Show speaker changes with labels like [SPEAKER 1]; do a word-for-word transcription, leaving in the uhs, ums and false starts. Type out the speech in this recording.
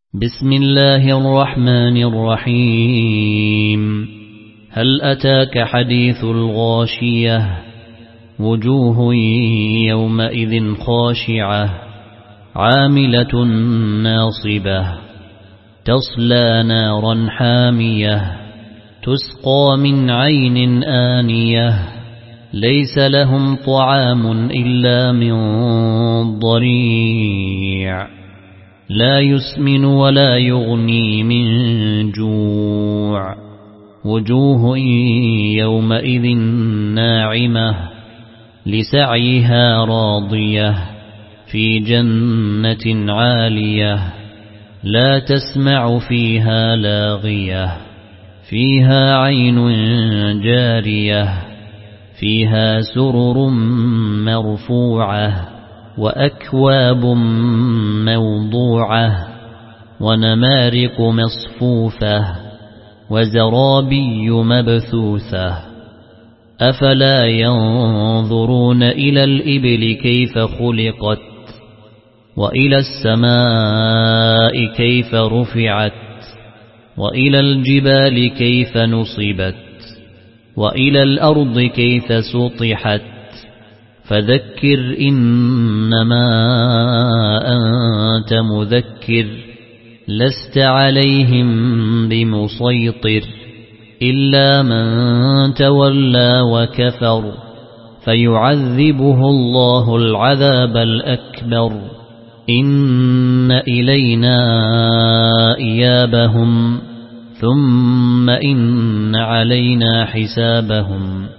[SPEAKER 1] بسم الله الرحمن الرحيم. هل أتاك حديث الغاشية؟ وجوه يومئذ خاشعة عاملة ناصبة تصلى نارا حامية تسقى من عين آنية ليس لهم طعام إلا من ضريع لا يسمن ولا يغني من جوع وجوه يومئذ ناعمة لسعيها راضية في جنة عالية لا تسمع فيها لاغية فيها عين جارية فيها سرر مرفوعة وأكواب موضوعة ونمارق مصفوفة وزرابي مبثوثة أفلا ينظرون إلى الإبل كيف خلقت وإلى السماء كيف رفعت وإلى الجبال كيف نصبت وإلى الأرض كيف سطحت فذكر إنما أنت مذكر لست عليهم بمسيطر إلا من تولى وكفر فيعذبه الله العذاب الأكبر إن إلينا إيابهم ثم إن علينا حسابهم